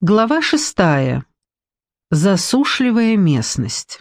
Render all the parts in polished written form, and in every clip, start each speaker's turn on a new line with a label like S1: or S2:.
S1: Глава 6. Засушливая местность.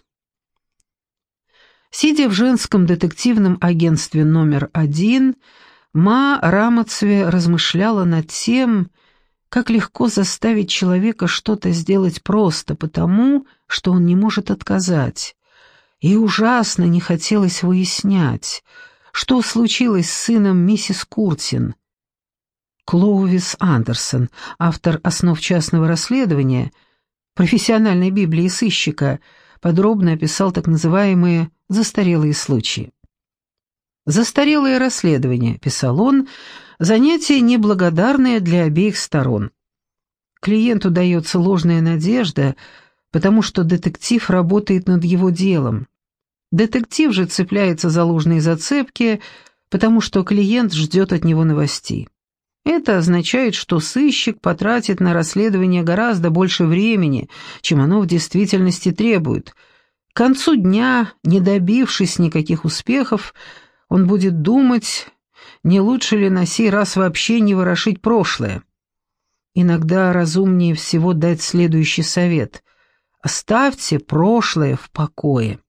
S1: Сидя в женском детективном агентстве номер 1, Ма Рамацве размышляла над тем, как легко заставить человека что-то сделать просто потому, что он не может отказать. И ужасно не хотелось выяснять, что случилось с сыном миссис Куртин. Клоувис Андерсон, автор «Основ частного расследования», профессиональной библии сыщика, подробно описал так называемые «застарелые случаи». «Застарелое расследование», — писал он, — «занятие неблагодарное для обеих сторон. Клиенту дается ложная надежда, потому что детектив работает над его делом. Детектив же цепляется за ложные зацепки, потому что клиент ждет от него новостей. Это означает, что сыщик потратит на расследование гораздо больше времени, чем оно в действительности требует. К концу дня, не добившись никаких успехов, он будет думать, не лучше ли на сей раз вообще не ворошить прошлое. Иногда разумнее всего дать следующий совет: оставьте прошлое в покое.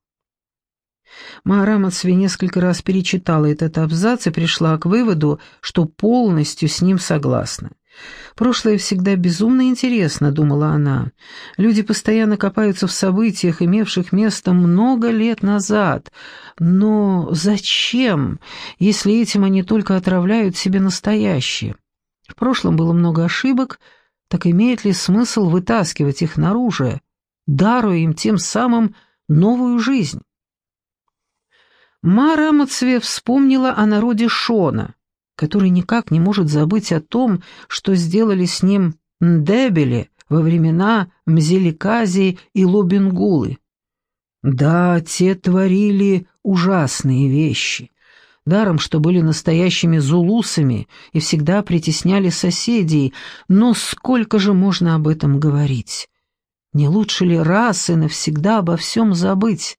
S1: Ма Рамацве несколько раз перечитала этот абзац и пришла к выводу, что полностью с ним согласна. «Прошлое всегда безумно интересно», — думала она. «Люди постоянно копаются в событиях, имевших место много лет назад. Но зачем, если этим они только отравляют себе настоящее? В прошлом было много ошибок, так имеет ли смысл вытаскивать их наружу, даруя им тем самым новую жизнь?» Ма Рамацве вспомнила о народе Шона, который никак не может забыть о том, что сделали с ним Ндебели во времена Мзеликази и Лобенгулы. Да, те творили ужасные вещи, даром что были настоящими зулусами и всегда притесняли соседей, но сколько же можно об этом говорить? Не лучше ли раз и навсегда обо всем забыть?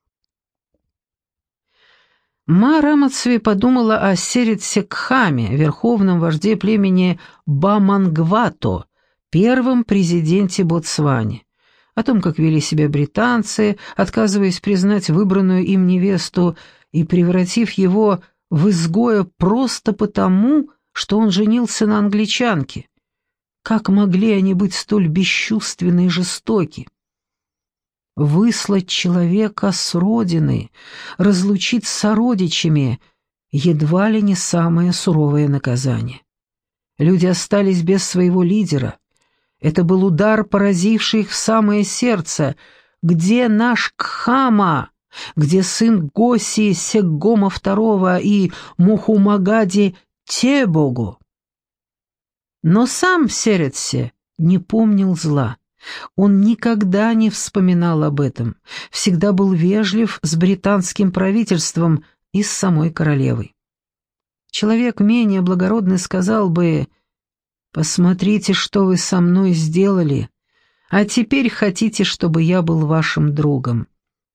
S1: Ма Рамацве подумала о Серетсе Кхаме, верховном вожде племени Бамангвато, первом президенте Ботсвани, о том, как вели себя британцы, отказываясь признать выбранную им невесту и превратив его в изгоя просто потому, что он женился на англичанке. Как могли они быть столь бесчувственны и жестоки? Выслать человека с родины, разлучить с сородичами — едва ли не самое суровое наказание. Люди остались без своего лидера. Это был удар, поразивший их в самое сердце. Где наш Кхама? Где сын Госи Сегома II и Мухумагади Тебогу? Но сам Серетсе не помнил зла. Он никогда не вспоминал об этом, всегда был вежлив с британским правительством и с самой королевой. Человек менее благородный сказал бы: «Посмотрите, что вы со мной сделали, а теперь хотите, чтобы я был вашим другом».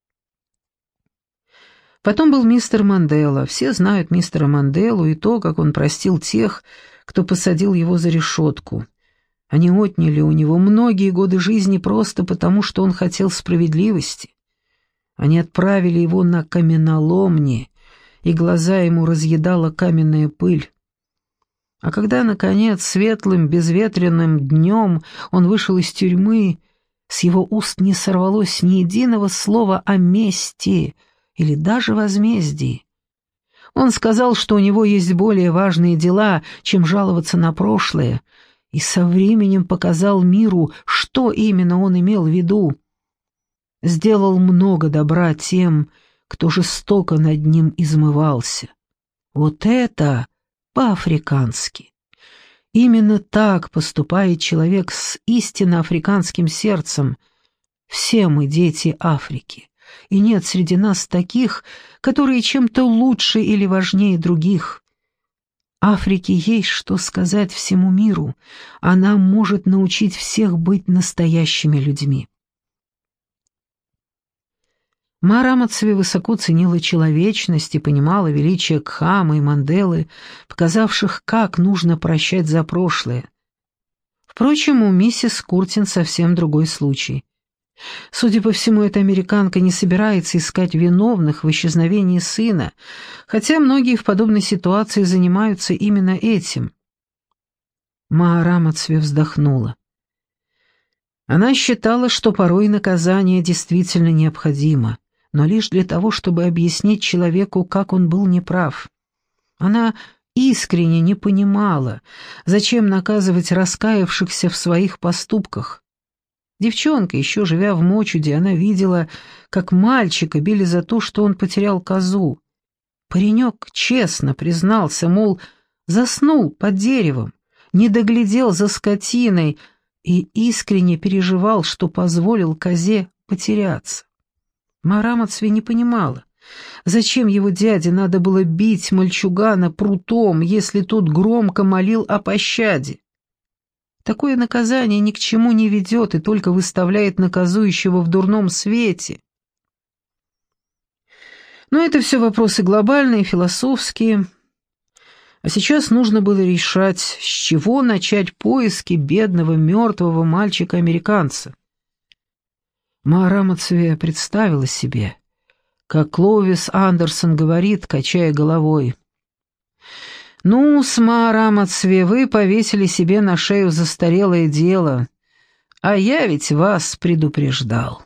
S1: Потом был мистер Мандела. Все знают мистера Манделу и то, как он простил тех, кто посадил его за решетку. Они отняли у него многие годы жизни просто потому, что он хотел справедливости. Они отправили его на каменоломни, и глаза ему разъедала каменная пыль. А когда, наконец, светлым, безветренным днем он вышел из тюрьмы, с его уст не сорвалось ни единого слова о мести или даже возмездии. Он сказал, что у него есть более важные дела, чем жаловаться на прошлое, и со временем показал миру, что именно он имел в виду. Сделал много добра тем, кто жестоко над ним измывался. Вот это по-африкански. Именно так поступает человек с истинно африканским сердцем. Все мы дети Африки, и нет среди нас таких, которые чем-то лучше или важнее других. Африке есть что сказать всему миру. Она может научить всех быть настоящими людьми. Ма Рамацве высоко ценила человечность и понимала величие Кхамы и Манделы, показавших, как нужно прощать за прошлое. Впрочем, у миссис Куртин совсем другой случай. Судя по всему, эта американка не собирается искать виновных в исчезновении сына, хотя многие в подобной ситуации занимаются именно этим. Ма Рамацве вздохнула. Она считала, что порой наказание действительно необходимо, но лишь для того, чтобы объяснить человеку, как он был неправ. Она искренне не понимала, зачем наказывать раскаявшихся в своих поступках. Девчонка, еще живя в Мочуде, она видела, как мальчика били за то, что он потерял козу. Паренек честно признался, мол, заснул под деревом, не доглядел за скотиной и искренне переживал, что позволил козе потеряться. Ма Рамацве не понимала, зачем его дяде надо было бить мальчугана прутом, если тот громко молил о пощаде. Такое наказание ни к чему не ведет и только выставляет наказующего в дурном свете. Но это все вопросы глобальные, философские. А сейчас нужно было решать, с чего начать поиски бедного мертвого мальчика-американца. Ма Рамацве представила себе, как Кловис Андерсон говорит, качая головой: «Ну-с, Ма Рамацве, вы повесили себе на шею застарелое дело, а я ведь вас предупреждал.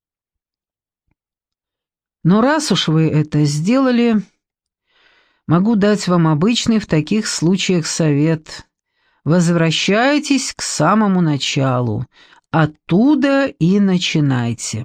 S1: Но раз уж вы это сделали, могу дать вам обычный в таких случаях совет. Возвращайтесь к самому началу, оттуда и начинайте».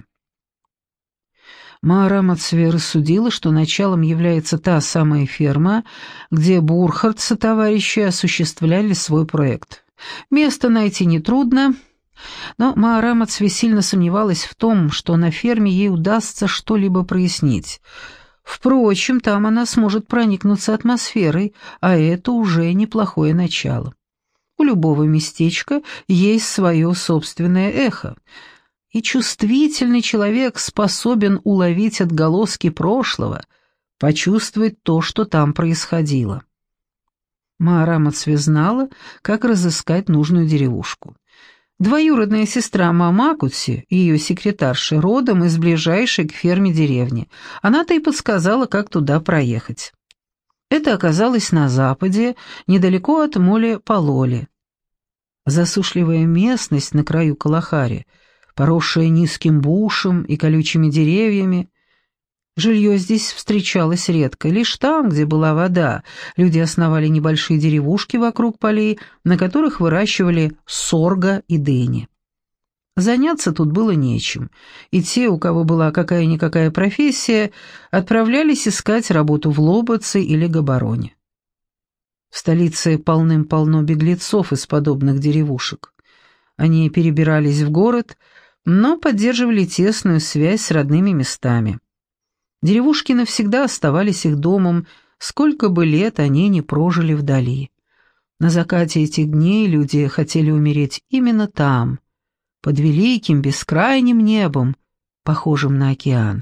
S1: Ма Рамацве рассудила, что началом является та самая ферма, где Бурхард со товарищи осуществляли свой проект. Место найти нетрудно, но Ма Рамацве сильно сомневалась в том, что на ферме ей удастся что-либо прояснить. Впрочем, там она сможет проникнуться атмосферой, а это уже неплохое начало. У любого местечка есть свое собственное эхо, и чувствительный человек способен уловить отголоски прошлого, почувствовать то, что там происходило. Ма Рамацве знала, как разыскать нужную деревушку. Двоюродная сестра Мамакути, ее секретарша, родом из ближайшей к ферме деревни. Она-то и подсказала, как туда проехать. Это оказалось на западе, недалеко от Моле-Палоли. Засушливая местность на краю Калахари, поросшая низким бушем и колючими деревьями. Жилье здесь встречалось редко, лишь там, где была вода, люди основали небольшие деревушки вокруг полей, на которых выращивали сорго и дыни. Заняться тут было нечем, и те, у кого была какая-никакая профессия, отправлялись искать работу в Лобоце или Габороне. В столице полным-полно беглецов из подобных деревушек. Они перебирались в город, но поддерживали тесную связь с родными местами. Деревушки навсегда оставались их домом, сколько бы лет они ни прожили вдали. На закате этих дней люди хотели умереть именно там, под великим бескрайним небом, похожим на океан.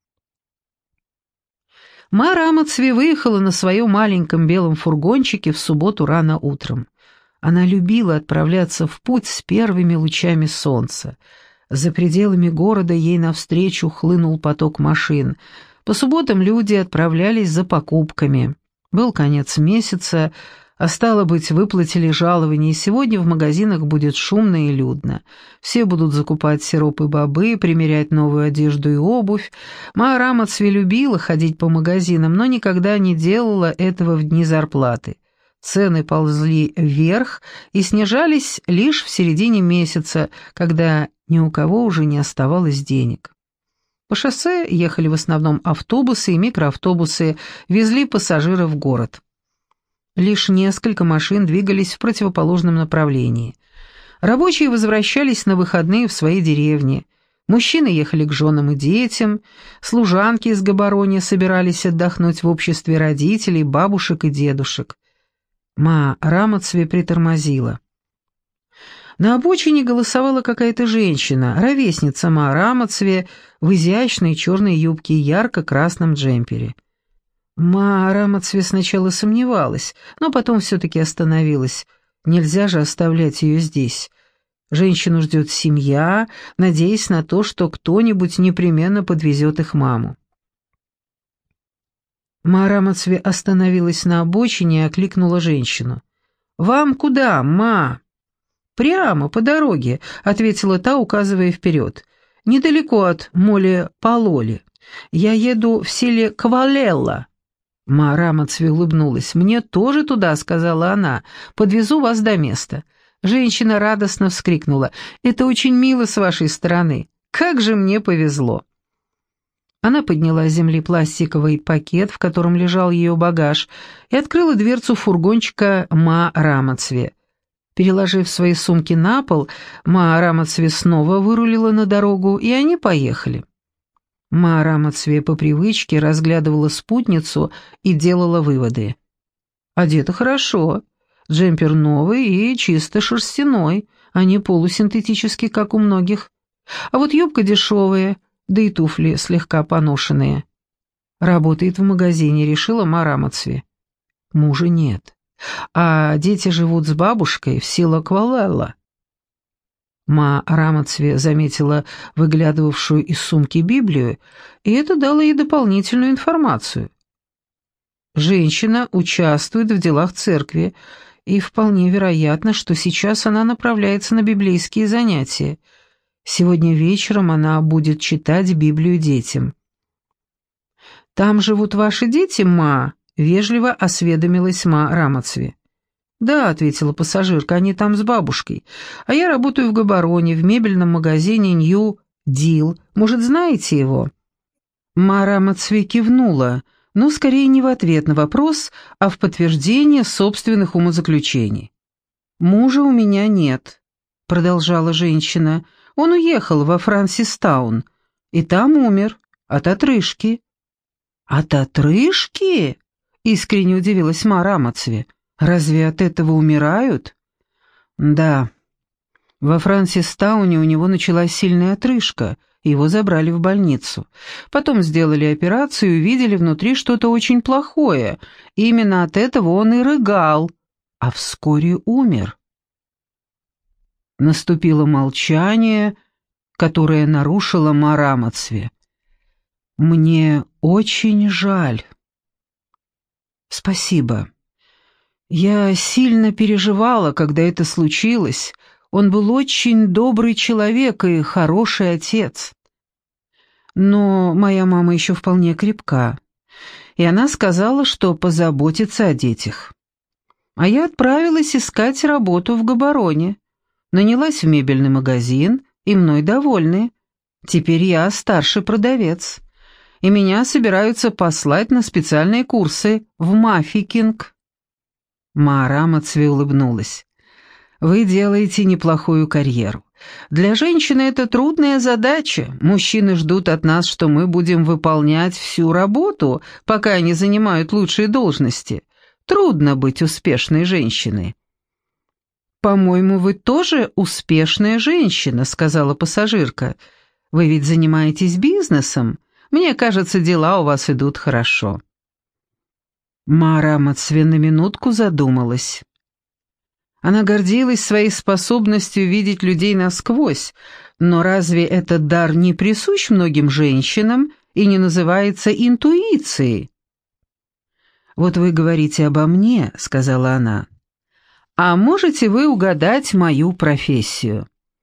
S1: Ма Рамацве выехала на своем маленьком белом фургончике в субботу рано утром. Она любила отправляться в путь с первыми лучами солнца. За пределами города ей навстречу хлынул поток машин. По субботам люди отправлялись за покупками. Был конец месяца, а стало быть, выплатили жалования, и сегодня в магазинах будет шумно и людно. Все будут закупать сироп и бобы, примерять новую одежду и обувь. Ма Рамацве любила ходить по магазинам, но никогда не делала этого в дни зарплаты. Цены ползли вверх и снижались лишь в середине месяца, когда ни у кого уже не оставалось денег. По шоссе ехали в основном автобусы и микроавтобусы, везли пассажиров в город. Лишь несколько машин двигались в противоположном направлении. Рабочие возвращались на выходные в свои деревни. Мужчины ехали к женам и детям, служанки из Габорони собирались отдохнуть в обществе родителей, бабушек и дедушек. Ма Рамацве притормозила. На обочине голосовала какая-то женщина, ровесница Ма Рамацве, в изящной черной юбке и ярко-красном джемпере. Ма Рамацве сначала сомневалась, но потом все-таки остановилась. Нельзя же оставлять ее здесь. Женщину ждет семья, надеясь на то, что кто-нибудь непременно подвезет их маму. Ма Рамацве остановилась на обочине и окликнула женщину. «Вам куда, ма?» «Прямо, по дороге», — ответила та, указывая вперед. «Недалеко от Моле-Палоли. Я еду в селе Квалелла». Ма Рамацве улыбнулась. «Мне тоже туда», — сказала она. «Подвезу вас до места». Женщина радостно вскрикнула. «Это очень мило с вашей стороны. Как же мне повезло!» Она подняла с земли пластиковый пакет, в котором лежал ее багаж, и открыла дверцу фургончика Ма Рамацве. Переложив свои сумки на пол, Ма Рамацве снова вырулила на дорогу, и они поехали. Ма Рамацве по привычке разглядывала спутницу и делала выводы. «Одета хорошо. Джемпер новый и чисто шерстяной, а не полусинтетический, как у многих. А вот юбка дешевая, да и туфли слегка поношенные. Работает в магазине», — решила Ма Рамацве. Мужа нет. А дети живут с бабушкой в село Квалелла. Ма Рамацве заметила выглядывавшую из сумки Библию, и это дало ей дополнительную информацию. Женщина участвует в делах церкви, и вполне вероятно, что сейчас она направляется на библейские занятия. Сегодня вечером она будет читать Библию детям. «Там живут ваши дети, ма?» — вежливо осведомилась Ма Рамацве. «Да», — ответила пассажирка, — «они там с бабушкой. А я работаю в Габороне, в мебельном магазине Нью Дил. Может, знаете его?» Ма Рамацве кивнула, но скорее не в ответ на вопрос, а в подтверждение собственных умозаключений. «Мужа у меня нет», — продолжала женщина. «Он уехал во Франсистаун, и там умер, от отрыжки». «От отрыжки?» — искренне удивилась Ма Рамацве. «Разве от этого умирают?» «Да. Во Франсистауне у него началась сильная отрыжка, его забрали в больницу. Потом сделали операцию и увидели внутри что-то очень плохое. Именно от этого он и рыгал, а вскоре умер». Наступило молчание, которое нарушило Ма Рамацве. «Мне очень жаль». «Спасибо. Я сильно переживала, когда это случилось. Он был очень добрый человек и хороший отец. Но моя мама еще вполне крепка, и она сказала, что позаботится о детях. А я отправилась искать работу в Габороне, нанялась в мебельный магазин, и мной довольны. Теперь я старший продавец, и меня собираются послать на специальные курсы в маффикинг». Ма Рамацве улыбнулась. «Вы делаете неплохую карьеру. Для женщины это трудная задача. Мужчины ждут от нас, что мы будем выполнять всю работу, пока они занимают лучшие должности. Трудно быть успешной женщиной». «По-моему, вы тоже успешная женщина», — сказала пассажирка. «Вы ведь занимаетесь бизнесом. Мне кажется, дела у вас идут хорошо». Ма Рамацве на минутку задумалась. Она гордилась своей способностью видеть людей насквозь, но разве этот дар не присущ многим женщинам и не называется интуицией? «Вот вы говорите обо мне», — сказала она. «А можете вы угадать мою профессию?»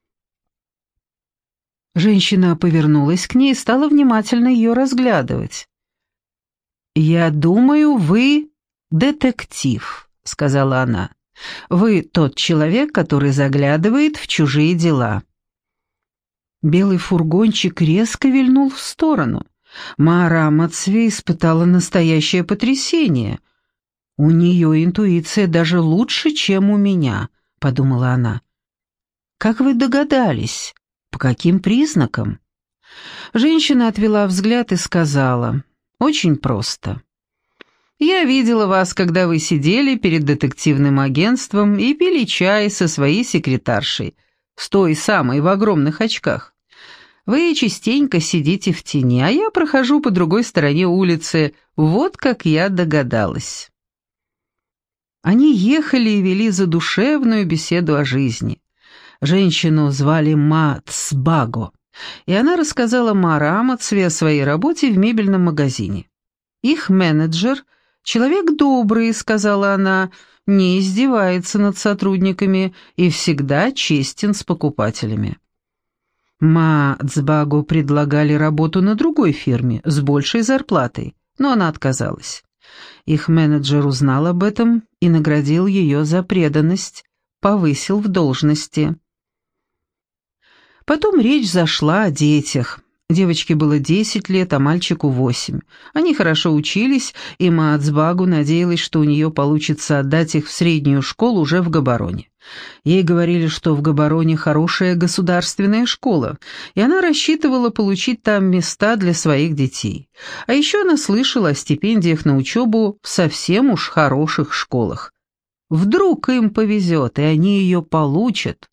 S1: Женщина повернулась к ней и стала внимательно ее разглядывать. «Я думаю, вы детектив», — сказала она. «Вы тот человек, который заглядывает в чужие дела». Белый фургончик резко вильнул в сторону. Ма Рамацве испытала настоящее потрясение. «У нее интуиция даже лучше, чем у меня», — подумала она. «Как вы догадались? По каким признакам?» Женщина отвела взгляд и сказала: «Очень просто. Я видела вас, когда вы сидели перед детективным агентством и пили чай со своей секретаршей, с той самой в огромных очках. Вы частенько сидите в тени, а я прохожу по другой стороне улицы. Вот как я догадалась». Они ехали и вели задушевную беседу о жизни. Женщину звали Ма Цбаго, и она рассказала Ма Рамацве о своей работе в мебельном магазине. «Их менеджер — человек добрый», — сказала она, — «не издевается над сотрудниками и всегда честен с покупателями». Ма Цбаго предлагали работу на другой фирме с большей зарплатой, но она отказалась. Их менеджер узнал об этом и наградил ее за преданность, повысил в должности. Потом речь зашла о детях. Девочке было 10 лет, а мальчику 8. Они хорошо учились, и Ма Цбаго надеялась, что у нее получится отдать их в среднюю школу уже в Габороне. Ей говорили, что в Габороне хорошая государственная школа, и она рассчитывала получить там места для своих детей. А еще она слышала о стипендиях на учебу в совсем уж хороших школах. Вдруг им повезет, и они ее получат.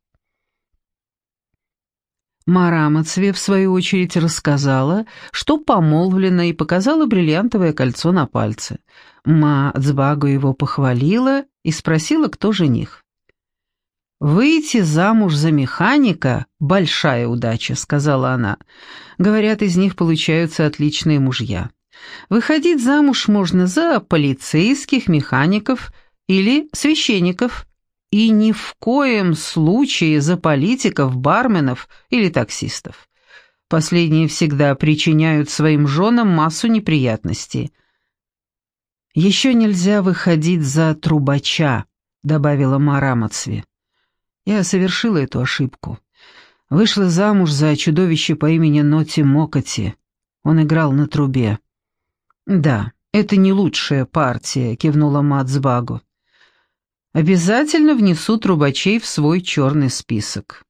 S1: Ма Рамацве, в свою очередь, рассказала, что помолвлена, и показала бриллиантовое кольцо на пальце. Ма Цбаго его похвалила и спросила, кто жених. «Выйти замуж за механика — большая удача», — сказала она. «Говорят, из них получаются отличные мужья. Выходить замуж можно за полицейских, механиков или священников, и ни в коем случае за политиков, барменов или таксистов. Последние всегда причиняют своим женам массу неприятностей». «Еще нельзя выходить за трубача», — добавила Ма Рамацве. «Я совершила эту ошибку. Вышла замуж за чудовище по имени Ноти Мокоти. Он играл на трубе». «Да, это не лучшая партия», — кивнула Ма Цбаго. «Обязательно внесу трубачей в свой черный список».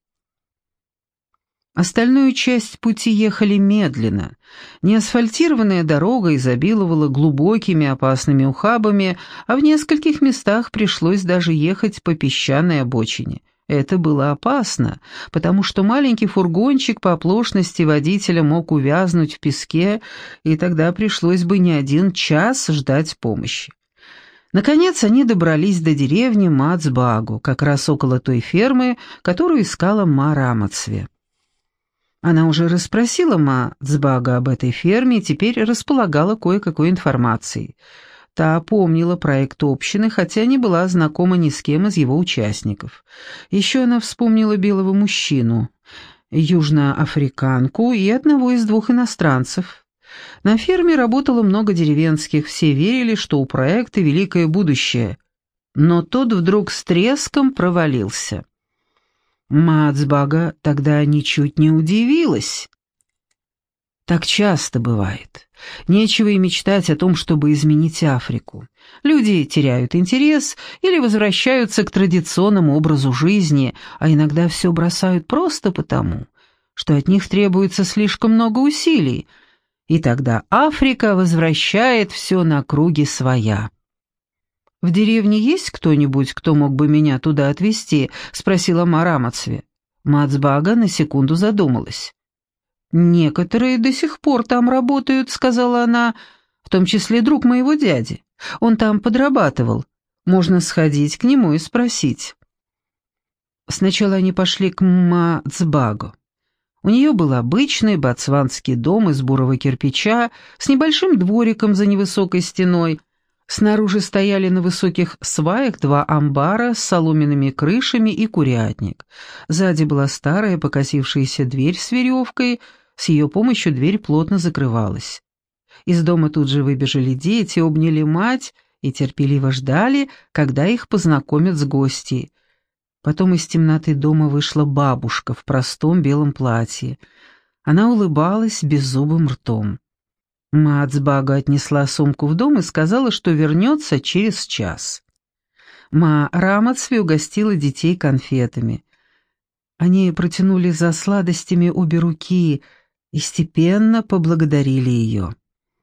S1: Остальную часть пути ехали медленно. Неасфальтированная дорога изобиловала глубокими опасными ухабами, а в нескольких местах пришлось даже ехать по песчаной обочине. Это было опасно, потому что маленький фургончик по оплошности водителя мог увязнуть в песке, и тогда пришлось бы не 1 час ждать помощи. Наконец они добрались до деревни Ма Цбаго, как раз около той фермы, которую искала Ма Рамацве. Она уже расспросила Ма Цбаго об этой ферме и теперь располагала кое-какой информацией. Та помнила проект общины, хотя не была знакома ни с кем из его участников. Еще она вспомнила белого мужчину, южноафриканку и одного из 2 иностранцев. На ферме работало много деревенских, все верили, что у проекта великое будущее. Но тот вдруг с треском провалился. Ма Цбаго тогда ничуть не удивилась. Так часто бывает. Нечего и мечтать о том, чтобы изменить Африку. Люди теряют интерес или возвращаются к традиционному образу жизни, а иногда все бросают просто потому, что от них требуется слишком много усилий, и тогда Африка возвращает все на круги своя. «В деревне есть кто-нибудь, кто мог бы меня туда отвезти?» — спросила Ма Рамацве. Ма Цбаго на секунду задумалась. «Некоторые до сих пор там работают», — сказала она, — «в том числе друг моего дяди. Он там подрабатывал. Можно сходить к нему и спросить». Сначала они пошли к Ма Цбаго. У нее был обычный ботсванский дом из бурого кирпича с небольшим двориком за невысокой стеной. Снаружи стояли на высоких сваях 2 амбара с соломенными крышами и курятник. Сзади была старая покосившаяся дверь с веревкой, с ее помощью дверь плотно закрывалась. Из дома тут же выбежали дети, обняли мать и терпеливо ждали, когда их познакомят с гостьей. Потом из темноты дома вышла бабушка в простом белом платье. Она улыбалась беззубым ртом. Ма Цбаго отнесла сумку в дом и сказала, что вернется через час. Ма Рамацве угостила детей конфетами. Они протянули за сладостями обе руки и степенно поблагодарили ее.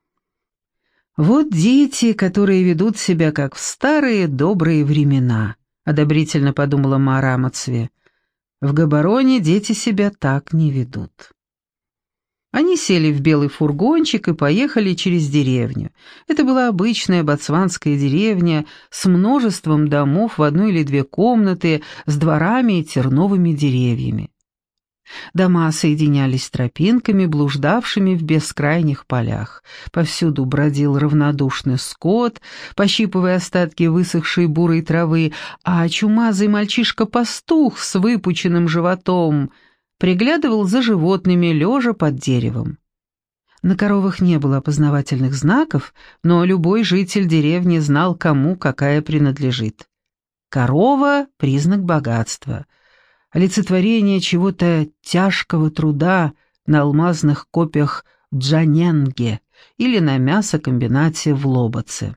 S1: «Вот дети, которые ведут себя как в старые добрые времена», — одобрительно подумала Ма Рамацве. «В Габороне дети себя так не ведут». Они сели в белый фургончик и поехали через деревню. Это была обычная ботсванская деревня с множеством домов в одну или две комнаты, с дворами и терновыми деревьями. Дома соединялись тропинками, блуждавшими в бескрайних полях. Повсюду бродил равнодушный скот, пощипывая остатки высохшей бурой травы, а чумазый мальчишка-пастух с выпученным животом приглядывал за животными, лежа под деревом. На коровах не было опознавательных знаков, но любой житель деревни знал, кому какая принадлежит. Корова — признак богатства, олицетворение чего-то тяжкого труда на алмазных копьях в Джаненге или на мясокомбинате в Лоботце.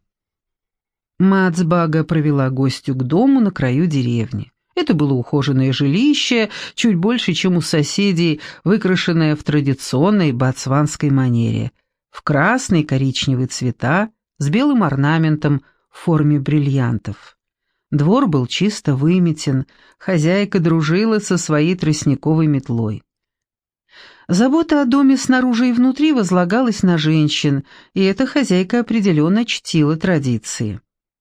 S1: Мацбага провела гостю к дому на краю деревни. Это было ухоженное жилище, чуть больше, чем у соседей, выкрашенное в традиционной ботсванской манере, в красный и коричневый цвета, с белым орнаментом в форме бриллиантов. Двор был чисто выметен, хозяйка дружила со своей тростниковой метлой. Забота о доме снаружи и внутри возлагалась на женщин, и эта хозяйка определенно чтила традиции.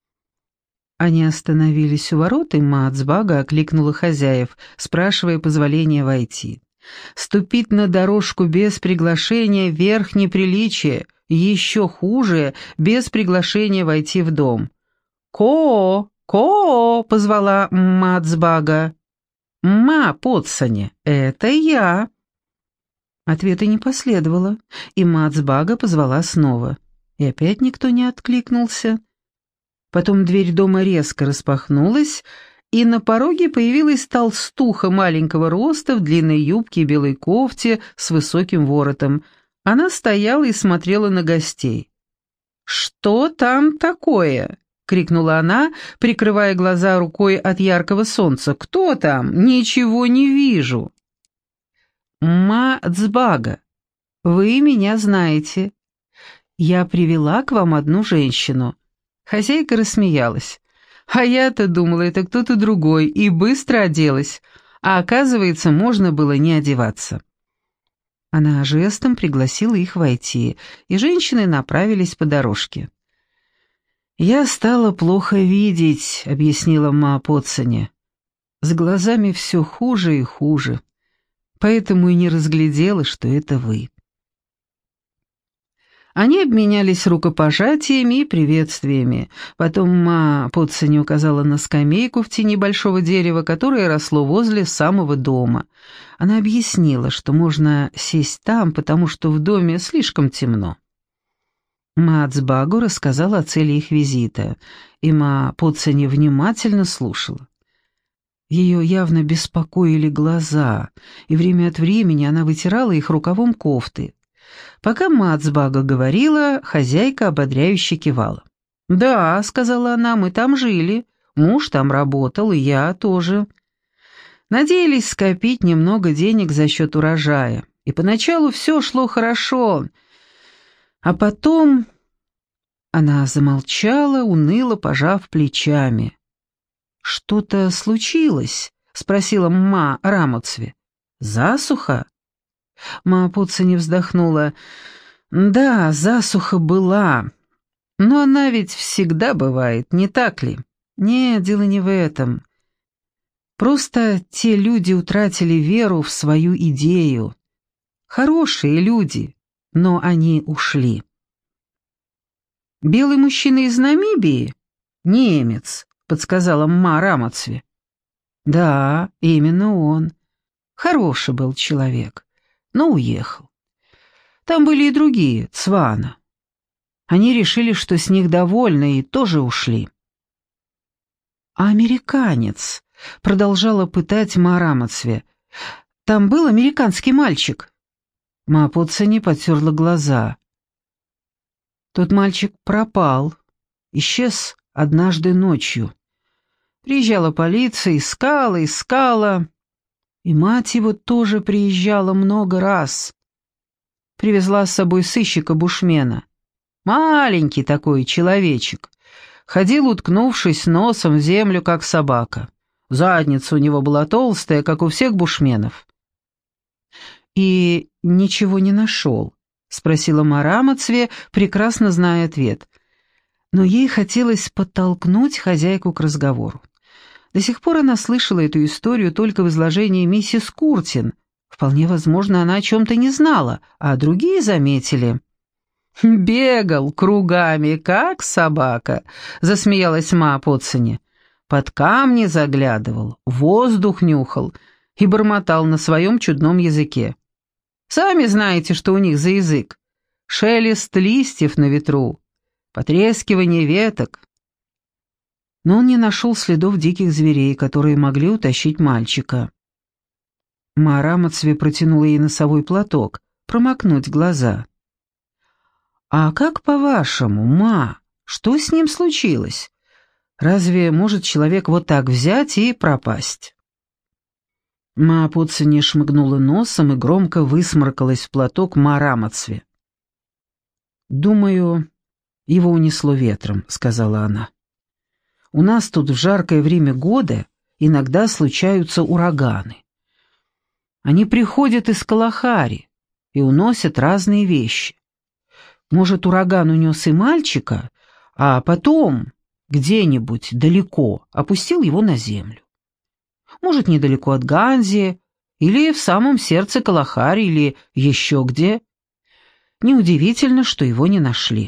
S1: Они остановились у ворот, и Мацбага окликнула хозяев, спрашивая позволения войти. Ступить на дорожку без приглашения — верх неприличия, еще хуже — без приглашения войти в дом. «Ко! Ко!» — позвала Мацбага. «Ма, Потсоне, это я!» Ответа не последовало, и Мацбага позвала снова. И опять никто не откликнулся. Потом дверь дома резко распахнулась, и на пороге появилась толстуха маленького роста в длинной юбке и белой кофте с высоким воротом. Она стояла и смотрела на гостей. «Что там такое?» — крикнула она, прикрывая глаза рукой от яркого солнца. «Кто там? Ничего не вижу». «Мацбага, вы меня знаете. Я привела к вам одну женщину». Хозяйка рассмеялась. «А я-то думала, это кто-то другой, и быстро оделась, а оказывается, можно было не одеваться». Она жестом пригласила их войти, и женщины направились по дорожке. «Я стала плохо видеть», — объяснила Ма Потсоне. «С глазами все хуже и хуже, поэтому и не разглядела, что это вы». Они обменялись рукопожатиями и приветствиями. Потом Ма Потсоне указала на скамейку в тени большого дерева, которое росло возле самого дома. Она объяснила, что можно сесть там, потому что в доме слишком темно. Мацбагу рассказала о цели их визита, и Ма Потсоне внимательно слушала. Ее явно беспокоили глаза, и время от времени она вытирала их рукавом кофты. Пока Мацбага говорила, хозяйка ободряюще кивала. «Да», — сказала она, — «мы там жили, муж там работал, и я тоже. Надеялись скопить немного денег за счет урожая, и поначалу все шло хорошо, а потом...» Она замолчала, уныло пожав плечами. «Что-то случилось?» — спросила Ма Рамацве. «Засуха?» Ма Потсоне вздохнула. «Да, засуха была, но она ведь всегда бывает, не так ли? Нет, дело не в этом. Просто те люди утратили веру в свою идею. Хорошие люди, но они ушли». «Белый мужчина из Намибии? Немец», — подсказала Ма Рамацве. «Да, именно он. Хороший был человек, но уехал. Там были и другие, Цвана. Они решили, что с них довольны, и тоже ушли». «А американец?» — продолжала пытать Ма Рамацве. «Там был американский мальчик». Ма Потсоне потерла глаза. «Тот мальчик пропал, исчез однажды ночью. Приезжала полиция, искала, и мать его тоже приезжала много раз. Привезла с собой сыщика-бушмена. Маленький такой человечек. Ходил, уткнувшись носом в землю, как собака. Задница у него была толстая, как у всех бушменов. «И ничего не нашел?» — спросила Ма Рамацве, прекрасно зная ответ. Но ей хотелось подтолкнуть хозяйку к разговору. До сих пор она слышала эту историю только в изложении миссис Куртин. Вполне возможно, она о чем-то не знала, а другие заметили. «Бегал кругами, как собака», — засмеялась Ма Потсони. «Под камни заглядывал, воздух нюхал и бормотал на своем чудном языке. Сами знаете, что у них за язык. Шелест листьев на ветру, потрескивание веток». Но он не нашел следов диких зверей, которые могли утащить мальчика. Ма Рамацве протянула ей носовой платок, промокнуть глаза. «А как по-вашему, Ма, что с ним случилось? Разве может человек вот так взять и пропасть?» Ма Потсони шмыгнула носом и громко высморкалась в платок Ма Рамацве. «Думаю, его унесло ветром», — сказала она. «У нас тут в жаркое время года иногда случаются ураганы. Они приходят из Калахари и уносят разные вещи. Может, ураган унес и мальчика, а потом где-нибудь далеко опустил его на землю. Может, недалеко от Ганзи, или в самом сердце Калахари, или еще где. Неудивительно, что его не нашли».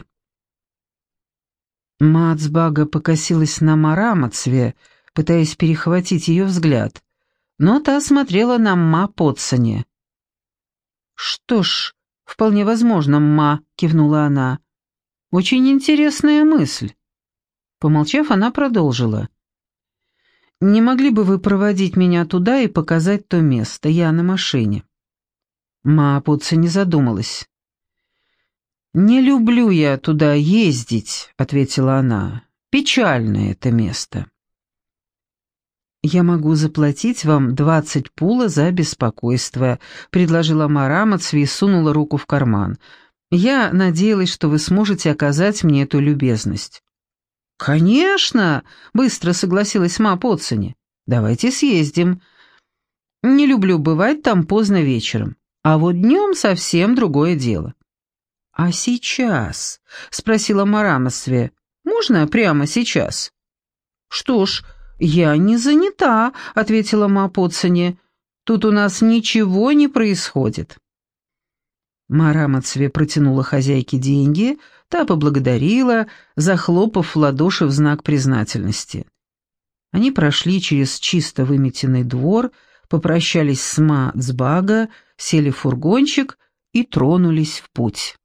S1: Ма Цбага покосилась на Ма Рамацве, пытаясь перехватить ее взгляд, но та смотрела на Ма Потсони. «Что ж, вполне возможно, Ма», — кивнула она. «Очень интересная мысль». Помолчав, она продолжила. «Не могли бы вы проводить меня туда и показать то место? Я на машине». Ма Потсони задумалась. «Не люблю я туда ездить», — ответила она. «Печальное это место». «Я могу заплатить вам 20 пула за беспокойство», — предложила Ма Рамацве и сунула руку в карман. «Я надеялась, что вы сможете оказать мне эту любезность». «Конечно!» — быстро согласилась Ма Потсони. «Давайте съездим. Не люблю бывать там поздно вечером, а вот днем совсем другое дело». «А сейчас?» — спросила Ма Рамацве. «Можно прямо сейчас?» «Что ж, я не занята», — ответила Ма Потсони. «Тут у нас ничего не происходит». Ма Рамацве протянула хозяйке деньги, та поблагодарила, захлопав в ладоши в знак признательности. Они прошли через чисто выметенный двор, попрощались с Ма Цбага, сели в фургончик и тронулись в путь.